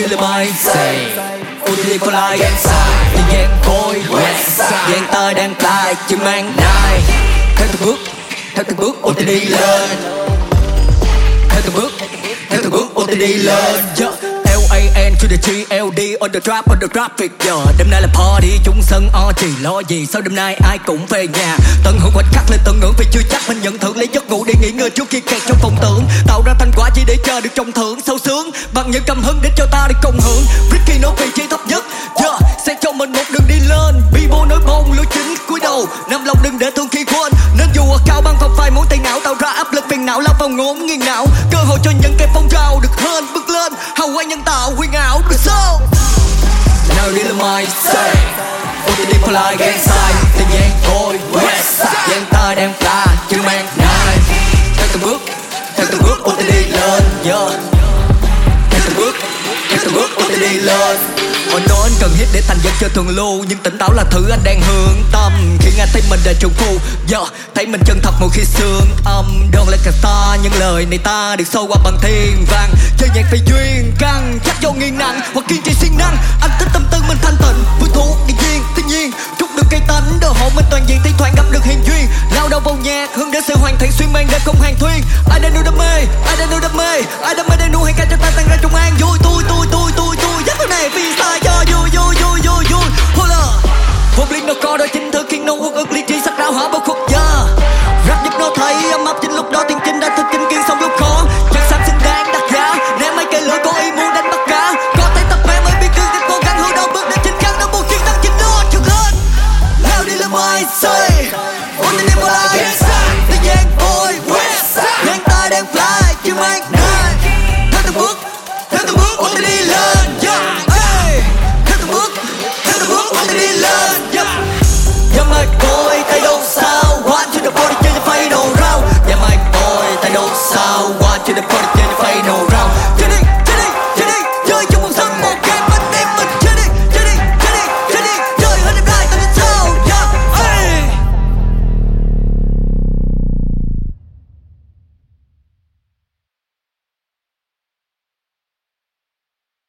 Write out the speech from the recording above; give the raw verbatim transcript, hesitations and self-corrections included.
really mind say ô tê đê for life thời gian trôi gian ta đang lại chỉ mang nai theo từng bước theo từng bước ô tê đê lên theo từng bước theo từng bước ô tê đê lên yeah. L A N to the G L D on the trap on the traffic giờ yeah. Đêm nay là party chung sân o chỉ lo gì sau đêm nay ai cũng về nhà tận hưởng khoảnh khắc lên tận hưởng vì chưa chắc mình nhận thưởng lấy giấc ngủ đi nghỉ ngơi trước khi kẹt trong phòng tưởng tạo ra thành quả chỉ để chờ được trọng thưởng sâu sướng bằng những cảm hứng để cho ta được cộng hưởng Ricky nó vị trí thấp nhất yeah. Sẽ cho mình một đường đi lên Bibo nối bông lối chính cúi đầu nằm lòng đừng để thương khi quên nên dù ở cao băng phòng phai muốn tay não tạo ra áp lực phiền não lao vào ngốn nghiêng não cơ hội cho những cây phong trào được hơn bước lên hào quang nhân tạo huyền ảo được sao nào đi là mai say ô tê đê for life gang sai thời gian trôi gian ta đang là chưa mang nai theo từng bước theo từng bước ô tê đê lên yeah. Theo từng bước theo từng bước ô tê đê lên họ nói anh cần hít để thành dân cho thường lưu nhưng tỉnh táo là thứ anh đang hướng tâm khi anh thấy mình đã trùng phu yeah. Thấy mình chân thật một khi sương âm đơn lên cả ta những lời này ta được sâu qua bằng thiên vàng chơi nhạc phải duyên căng chắc do nghiêng nặng hoặc kiên trì siêng năng anh thích tâm tư mình thanh tịnh vui thú đi duyên thiên nhiên trút được cây tánh đồ hộ mình toàn diện thi thoảng gặp được hiền duyên lao đầu vào nhạc hướng đến sự hoàn thiện xuyên mang đến không hàng thuyên ai đang nuôi đam mê ai đang nuôi đam mê ai đam mê đang nuôi hay ca cho ta tăng ra trong an vui tôi tôi tôi tôi tôi giấc này vì sao cho